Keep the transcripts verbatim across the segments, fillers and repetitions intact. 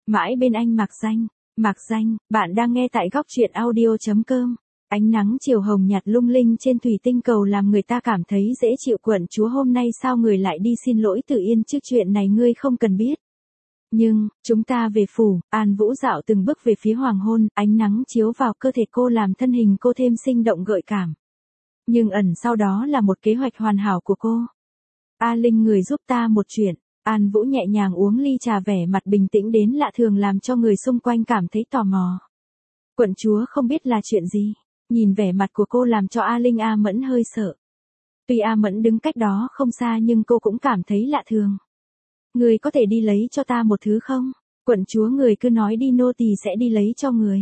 Mãi bên anh Mạc Danh. Mạc Danh, bạn đang nghe tại góc truyện audio.com. Ánh nắng chiều hồng nhạt lung linh trên thủy tinh cầu làm người ta cảm thấy dễ chịu. Quận chúa hôm nay sao người lại đi xin lỗi Tử Yên chứ, chuyện này ngươi không cần biết. Nhưng, chúng ta về phủ. An Vũ dạo từng bước về phía hoàng hôn, ánh nắng chiếu vào cơ thể cô làm thân hình cô thêm sinh động gợi cảm. Nhưng ẩn sau đó là một kế hoạch hoàn hảo của cô. A Linh, người giúp ta một chuyện. An Vũ nhẹ nhàng uống ly trà, vẻ mặt bình tĩnh đến lạ thường làm cho người xung quanh cảm thấy tò mò. Quận chúa không biết là chuyện gì. Nhìn vẻ mặt của cô làm cho A Linh A Mẫn hơi sợ. Tuy A Mẫn đứng cách đó không xa nhưng cô cũng cảm thấy lạ thường. Người có thể đi lấy cho ta một thứ không? Quận chúa, người cứ nói đi, nô tỳ sẽ đi lấy cho người.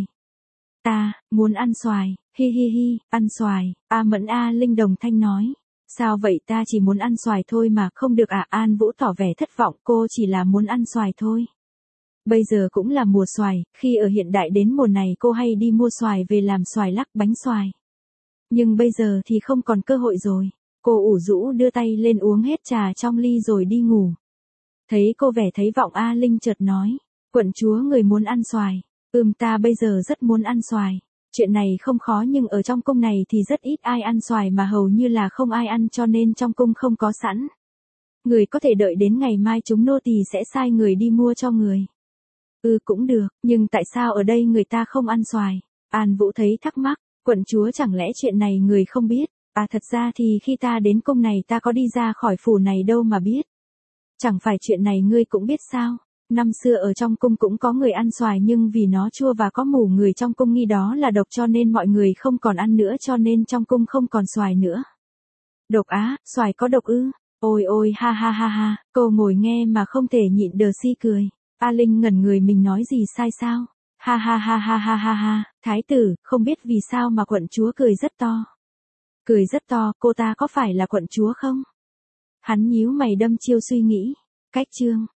Ta, muốn ăn xoài, hi hi hi, ăn xoài. A Mẫn A Linh đồng thanh nói. Sao vậy, ta chỉ muốn ăn xoài thôi mà. Không được à? An Vũ tỏ vẻ thất vọng, cô chỉ là muốn ăn xoài thôi. Bây giờ cũng là mùa xoài, khi ở hiện đại đến mùa này cô hay đi mua xoài về làm xoài lắc, bánh xoài. Nhưng bây giờ thì không còn cơ hội rồi. Cô ủ rũ đưa tay lên uống hết trà trong ly rồi đi ngủ. Thấy cô vẻ thấy vọng, A Linh chợt nói. Quận chúa, người muốn ăn xoài. Ừm, ta bây giờ rất muốn ăn xoài. Chuyện này không khó nhưng ở trong cung này thì rất ít ai ăn xoài, mà hầu như là không ai ăn, cho nên trong cung không có sẵn. Người có thể đợi đến ngày mai, chúng nô tỳ sẽ sai người đi mua cho người. Ừ, cũng được, nhưng tại sao ở đây người ta không ăn xoài? An Vũ thấy thắc mắc. Quận chúa, chẳng lẽ chuyện này người không biết? À, thật ra thì khi ta đến cung này ta có đi ra khỏi phủ này đâu mà biết. Chẳng phải chuyện này ngươi cũng biết sao? Năm xưa ở trong cung cũng có người ăn xoài, nhưng vì nó chua và có mủ, người trong cung nghi đó là độc, cho nên mọi người không còn ăn nữa, cho nên trong cung không còn xoài nữa. Độc á? Xoài có độc ư? Ôi ôi, ha ha ha ha. Cô ngồi nghe mà không thể nhịn đờ si cười. A Linh ngẩn người, mình nói gì sai sao? Ha ha ha ha ha ha ha. Thái tử, không biết vì sao mà quận chúa cười rất to. Cười rất to, cô ta có phải là quận chúa không? Hắn nhíu mày đâm chiêu suy nghĩ. Cách chương.